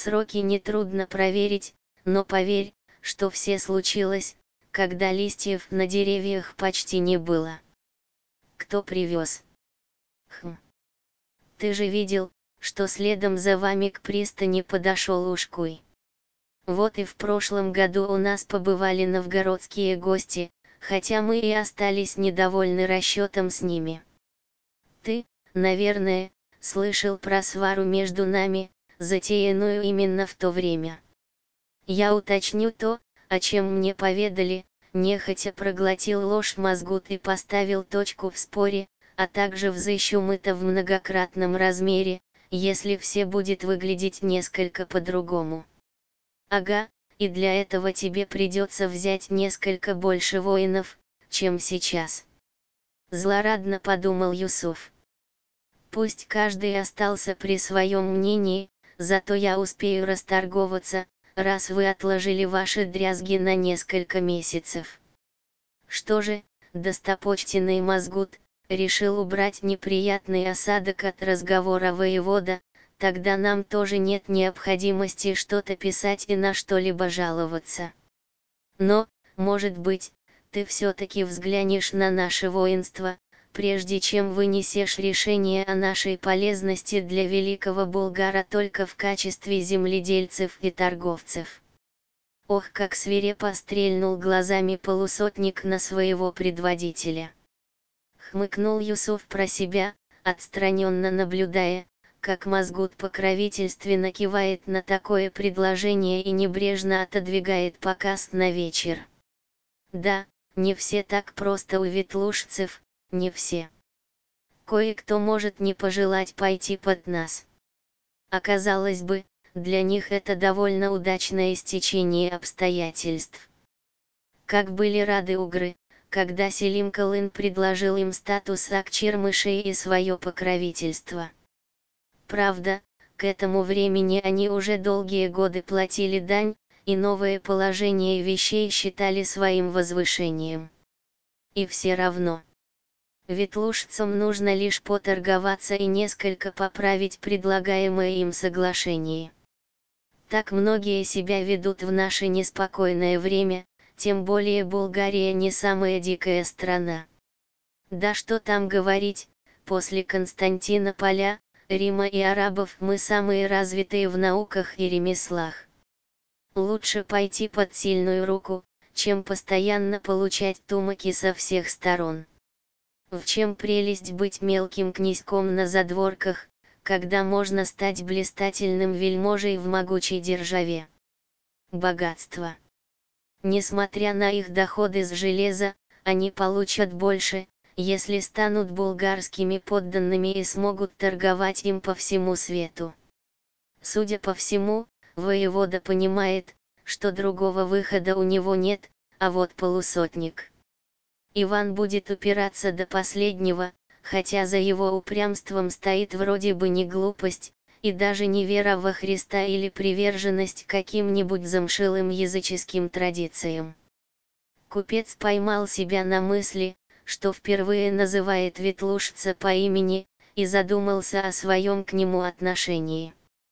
Сроки нетрудно проверить, но поверь, что все случилось, когда листьев на деревьях почти не было. Кто привез? Ты же видел, что следом за вами к пристани подошел Ушкуй. Вот и в прошлом году у нас побывали новгородские гости, хотя мы и остались недовольны расчетом с ними. Ты, наверное, слышал про свару между нами, затеянную именно в то время. Я уточню то, о чем мне поведали, нехотя проглотил ложь Мазгут и поставил точку в споре, а также взыщу это в многократном размере, если все будет выглядеть несколько по-другому. Ага, и для этого тебе придется взять несколько больше воинов, чем сейчас. Злорадно подумал Юсуф. Пусть каждый остался при своем мнении, зато я успею расторговаться, раз вы отложили ваши дрязги на несколько месяцев. Что же, достопочтенный Мазгут, решил убрать неприятный осадок от разговора воевода, тогда нам тоже нет необходимости что-то писать и на что-либо жаловаться. Но, может быть, ты все-таки взглянешь на наше воинство, прежде чем вынесешь решение о нашей полезности для великого Булгара только в качестве земледельцев и торговцев. Ох, как свирепо стрельнул глазами полусотник на своего предводителя. Хмыкнул Юсуф про себя, отстраненно наблюдая, как Мазгут покровительственно кивает на такое предложение и небрежно отодвигает показ на вечер. Да, не все так просто у ветлужцев, не все. Кое-кто может не пожелать пойти под нас. Оказалось бы, для них это довольно удачное стечение обстоятельств. Как были рады угры, когда Селим Калын предложил им статус акчирмышей и свое покровительство. Правда, к этому времени они уже долгие годы платили дань, и новое положение вещей считали своим возвышением. И все равно. Ветлужцам нужно лишь поторговаться и несколько поправить предлагаемое им соглашение. Так многие себя ведут в наше неспокойное время, тем более Болгария не самая дикая страна. Да что там говорить, после Константинополя, Рима и арабов мы самые развитые в науках и ремеслах. Лучше пойти под сильную руку, чем постоянно получать тумаки со всех сторон. В чем прелесть быть мелким князьком на задворках, когда можно стать блистательным вельможей в могучей державе? Богатство. Несмотря на их доходы с железа, они получат больше, если станут булгарскими подданными и смогут торговать им по всему свету. Судя по всему, воевода понимает, что другого выхода у него нет, а вот полусотник. Иван будет упираться до последнего, хотя за его упрямством стоит вроде бы не глупость, и даже не вера во Христа или приверженность каким-нибудь замшелым языческим традициям. Купец поймал себя на мысли, что впервые называет ветлужца по имени, и задумался о своем к нему отношении.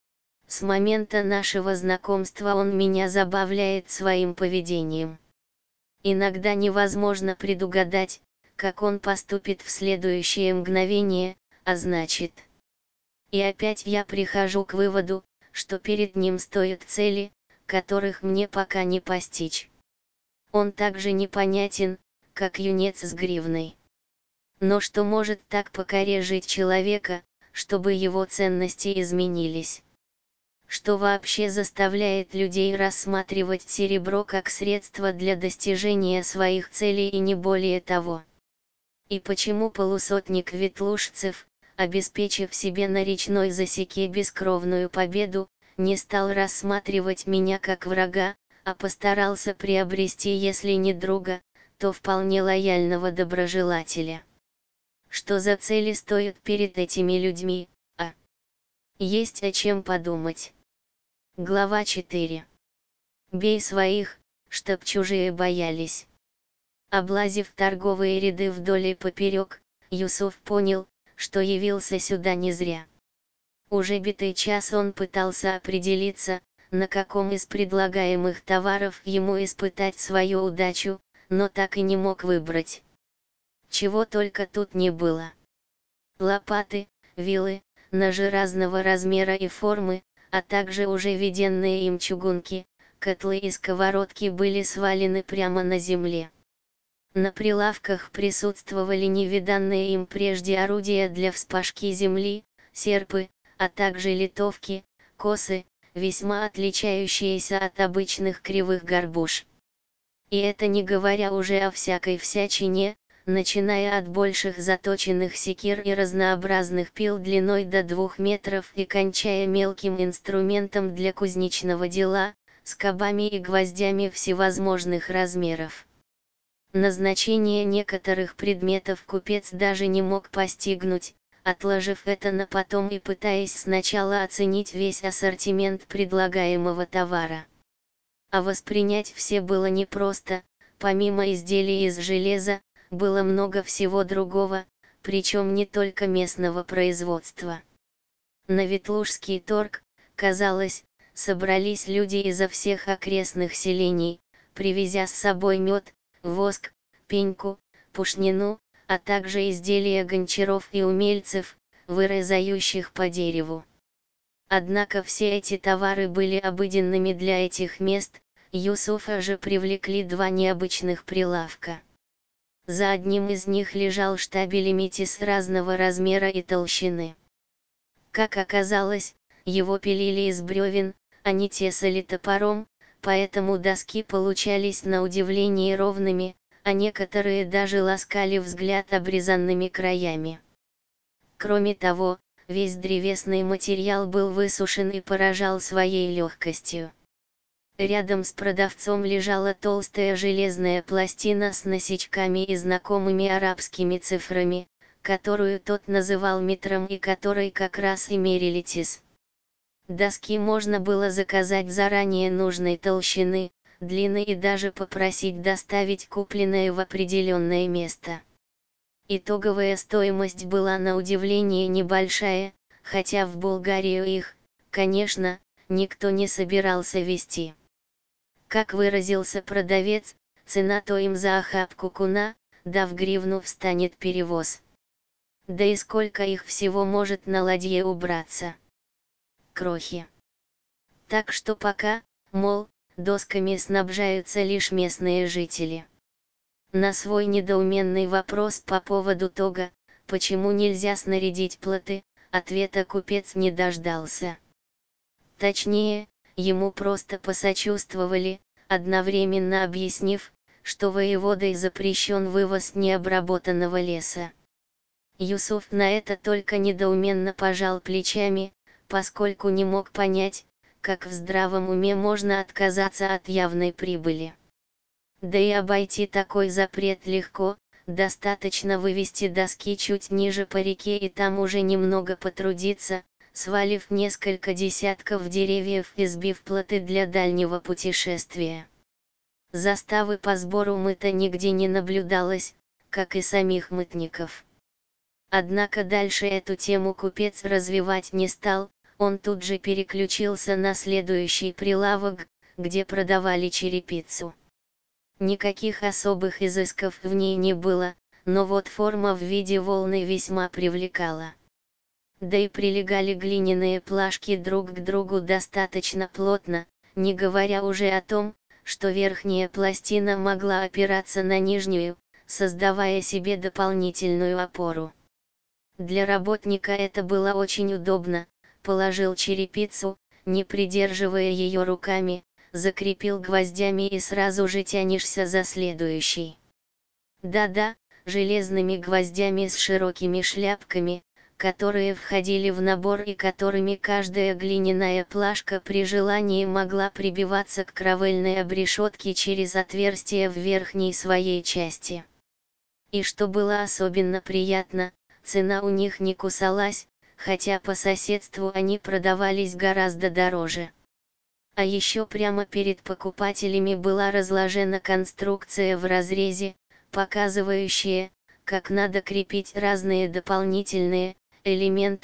С момента нашего знакомства он меня забавляет своим поведением. Иногда невозможно предугадать, как он поступит в следующее мгновение, а значит. И опять я прихожу к выводу, что перед ним стоят цели, которых мне пока не постичь. Он также непонятен, как юнец с гривной. Но что может так покорежить человека, чтобы его ценности изменились? Что вообще заставляет людей рассматривать серебро как средство для достижения своих целей и не более того? И почему полусотник ветлужцев, обеспечив себе на речной засеке бескровную победу, не стал рассматривать меня как врага, а постарался приобрести, если не друга, то вполне лояльного доброжелателя? Что за цели стоят перед этими людьми, а? Есть о чем подумать. Глава 4. Бей своих, чтоб чужие боялись. Облазив торговые ряды вдоль и поперек, Юсуф понял, что явился сюда не зря. Уже битый час он пытался определиться, на каком из предлагаемых товаров ему испытать свою удачу, но так и не мог выбрать. Чего только тут не было. Лопаты, вилы, ножи разного размера и формы, а также уже виденные им чугунки, котлы и сковородки были свалены прямо на земле. На прилавках присутствовали невиданные им прежде орудия для вспашки земли, серпы, а также литовки, косы, весьма отличающиеся от обычных кривых горбуш. И это не говоря уже о всякой всячине, начиная от больших заточенных секир и разнообразных пил длиной до 2 метров и кончая мелким инструментом для кузнечного дела, скобами и гвоздями всевозможных размеров. Назначение некоторых предметов купец даже не мог постигнуть, отложив это на потом и пытаясь сначала оценить весь ассортимент предлагаемого товара. А воспринять все было непросто, помимо изделий из железа, было много всего другого, причем не только местного производства. На Ветлужский торг, казалось, собрались люди изо всех окрестных селений, привезя с собой мед, воск, пеньку, пушнину, а также изделия гончаров и умельцев, вырезающих по дереву. Однако все эти товары были обыденными для этих мест, Юсуфа же привлекли два необычных прилавка. За одним из них лежал штабель метис разного размера и толщины. Как оказалось, его пилили из бревен, а не тесали топором, поэтому доски получались на удивление ровными, а некоторые даже ласкали взгляд обрезанными краями. Кроме того, весь древесный материал был высушен и поражал своей легкостью. Рядом с продавцом лежала толстая железная пластина с насечками и знакомыми арабскими цифрами, которую тот называл метром и которой как раз и мерили тис. Доски можно было заказать заранее нужной толщины, длины и даже попросить доставить купленное в определенное место. Итоговая стоимость была на удивление небольшая, хотя в Болгарию их, конечно, никто не собирался везти. Как выразился продавец, цена то им за охапку куна, да в гривну встанет перевоз. Да и сколько их всего может на ладье убраться. Крохи. Так что пока, мол, досками снабжаются лишь местные жители. На свой недоуменный вопрос по поводу того, почему нельзя снарядить плоты, ответа купец не дождался. Точнее, ему просто посочувствовали, одновременно объяснив, что воеводой запрещен вывоз необработанного леса. Юсуф на это только недоуменно пожал плечами, поскольку не мог понять, как в здравом уме можно отказаться от явной прибыли. Да и обойти такой запрет легко, достаточно вывести доски чуть ниже по реке и там уже немного потрудиться, свалив несколько десятков деревьев и сбив плоты для дальнего путешествия. Заставы по сбору мыта нигде не наблюдалось, как и самих мытников. Однако дальше эту тему купец развивать не стал, он тут же переключился на следующий прилавок, где продавали черепицу. Никаких особых изысков в ней не было, но вот форма в виде волны весьма привлекала. Да и прилегали глиняные плашки друг к другу достаточно плотно, не говоря уже о том, что верхняя пластина могла опираться на нижнюю, создавая себе дополнительную опору. Для работника это было очень удобно, положил черепицу, не придерживая ее руками, закрепил гвоздями и сразу же тянешься за следующей. Да-да, железными гвоздями с широкими шляпками, которые входили в набор и которыми каждая глиняная плашка при желании могла прибиваться к кровельной обрешетке через отверстие в верхней своей части. И что было особенно приятно, цена у них не кусалась, хотя по соседству они продавались гораздо дороже. А еще прямо перед покупателями была разложена конструкция в разрезе, показывающая, как надо крепить разные дополнительные элементы,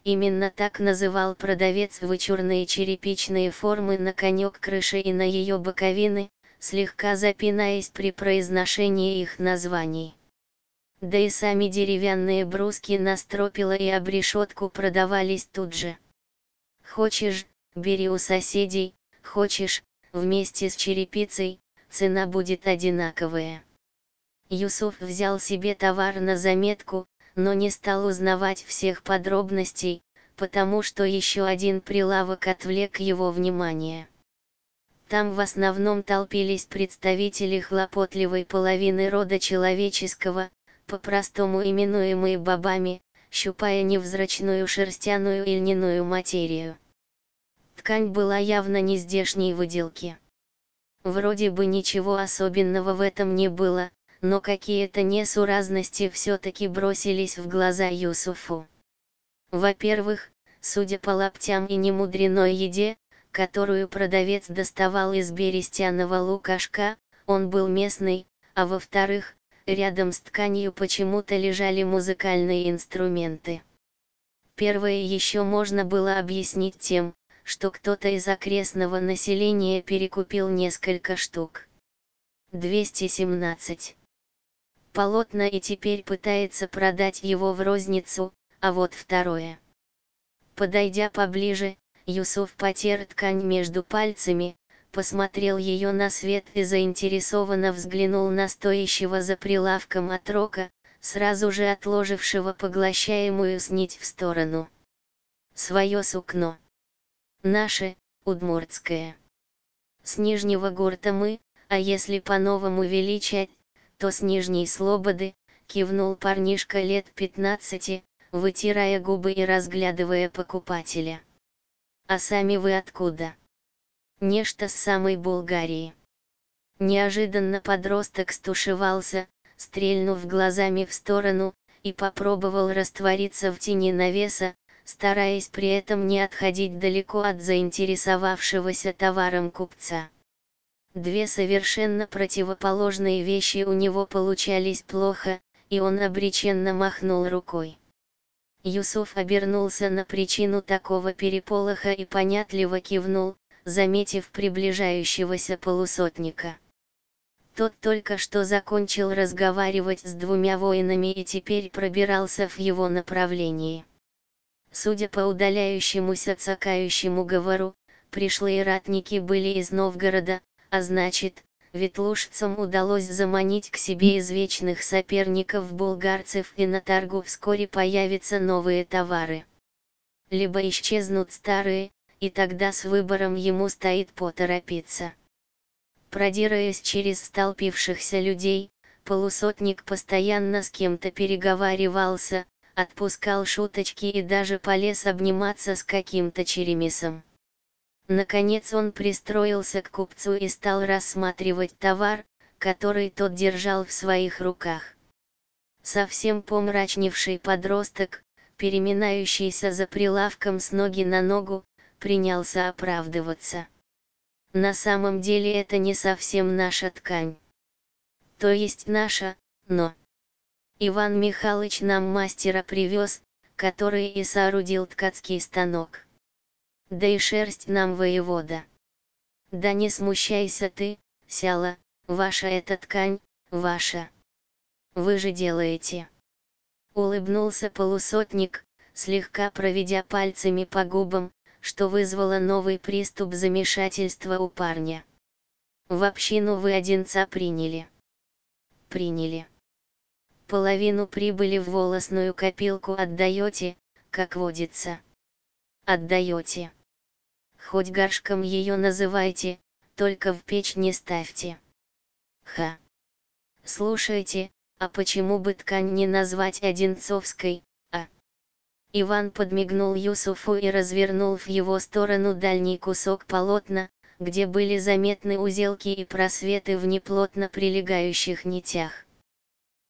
именно так называл продавец вычурные черепичные формы на конек крыши и на ее боковины, слегка запинаясь при произношении их названий. Да и сами деревянные бруски на стропила и обрешетку продавались тут же. Хочешь, бери у соседей, хочешь, вместе с черепицей, цена будет одинаковая. Юсуф взял себе товар на заметку, но не стал узнавать всех подробностей, потому что еще один прилавок отвлек его внимание. Там в основном толпились представители хлопотливой половины рода человеческого, по-простому именуемые бабами, щупая невзрачную шерстяную и льняную материю. Ткань была явно не здешней выделки. Вроде бы ничего особенного в этом не было, но какие-то несуразности все-таки бросились в глаза Юсуфу. Во-первых, судя по лаптям и немудреной еде, которую продавец доставал из берестяного лукашка, он был местный, а во-вторых, рядом с тканью почему-то лежали музыкальные инструменты. Первое еще можно было объяснить тем, что кто-то из окрестного населения перекупил несколько штук. 217. Полотна и теперь пытается продать его в розницу, а вот второе. Подойдя поближе, Юсуф потер ткань между пальцами, посмотрел ее на свет и заинтересованно взглянул на стоящего за прилавком отрока, сразу же отложившего поглощаемую снить в сторону. Свое сукно. Наше, удмуртское. С Нижнего гурта мы, а если по-новому величать, то с Нижней Слободы, кивнул парнишка лет 15, вытирая губы и разглядывая покупателя. А сами вы откуда? Нечто с самой Булгарии. Неожиданно подросток стушевался, стрельнув глазами в сторону, и попробовал раствориться в тени навеса, стараясь при этом не отходить далеко от заинтересовавшегося товаром купца. Две совершенно противоположные вещи у него получались плохо, и он обреченно махнул рукой. Юсуф обернулся на причину такого переполоха и понятливо кивнул, заметив приближающегося полусотника. Тот только что закончил разговаривать с двумя воинами и теперь пробирался в его направлении. Судя по удаляющемуся цокающему говору, пришлые ратники были из Новгорода, а значит, ветлужцам удалось заманить к себе извечных соперников булгарцев, и на торгу вскоре появятся новые товары. Либо исчезнут старые, и тогда с выбором ему стоит поторопиться. Продираясь через столпившихся людей, полусотник постоянно с кем-то переговаривался, отпускал шуточки и даже полез обниматься с каким-то черемисом. Наконец он пристроился к купцу и стал рассматривать товар, который тот держал в своих руках. Совсем помрачневший подросток, переминающийся за прилавком с ноги на ногу, принялся оправдываться. На самом деле это не совсем наша ткань. То есть наша, но Иван Михайлович нам мастера привез, который и соорудил ткацкий станок. Да и шерсть нам воевода. Да не смущайся ты, сяла, ваша эта ткань, ваша. Вы же делаете. Улыбнулся полусотник, слегка проведя пальцами по губам, что вызвало новый приступ замешательства у парня. В общину вы одинца приняли. Приняли. Половину прибыли в волосную копилку отдаете, как водится. Отдаете. Хоть горшком ее называйте, только в печь не ставьте. Ха. Слушайте, а почему бы ткань не назвать одинцовской, а? Иван подмигнул Юсуфу и развернул в его сторону дальний кусок полотна, где были заметны узелки и просветы в неплотно прилегающих нитях.